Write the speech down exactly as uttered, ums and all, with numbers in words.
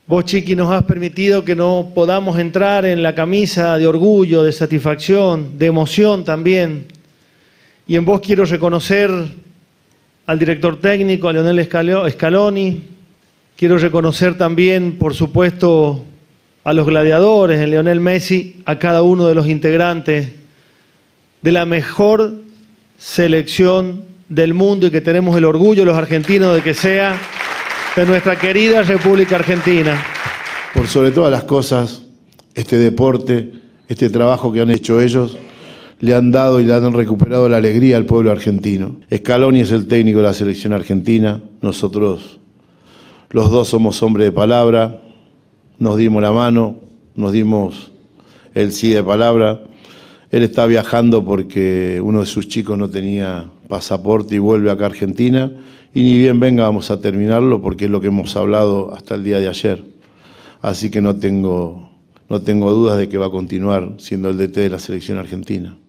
Vos, Chiqui, nos has permitido que no podamos entrar en la camisa de orgullo, de satisfacción, de emoción también. Y en vos quiero reconocer al director técnico, a Lionel Scaloni. Quiero reconocer también, por supuesto, a los gladiadores, en Lionel Messi, a cada uno de los integrantes de la mejor selección del mundo y que tenemos el orgullo los argentinos de que sea de nuestra querida República Argentina. Por sobre todas las cosas, este deporte, este trabajo que han hecho ellos, le han dado y le han recuperado la alegría al pueblo argentino. Scaloni es el técnico de la selección argentina, nosotros los dos somos hombres de palabra, nos dimos la mano, nos dimos el sí de palabra. Él está viajando porque uno de sus chicos no tenía pasaporte y vuelve acá a Argentina, y ni bien venga vamos a terminarlo porque es lo que hemos hablado hasta el día de ayer. Así que no tengo, no tengo dudas de que va a continuar siendo el D T de la selección argentina.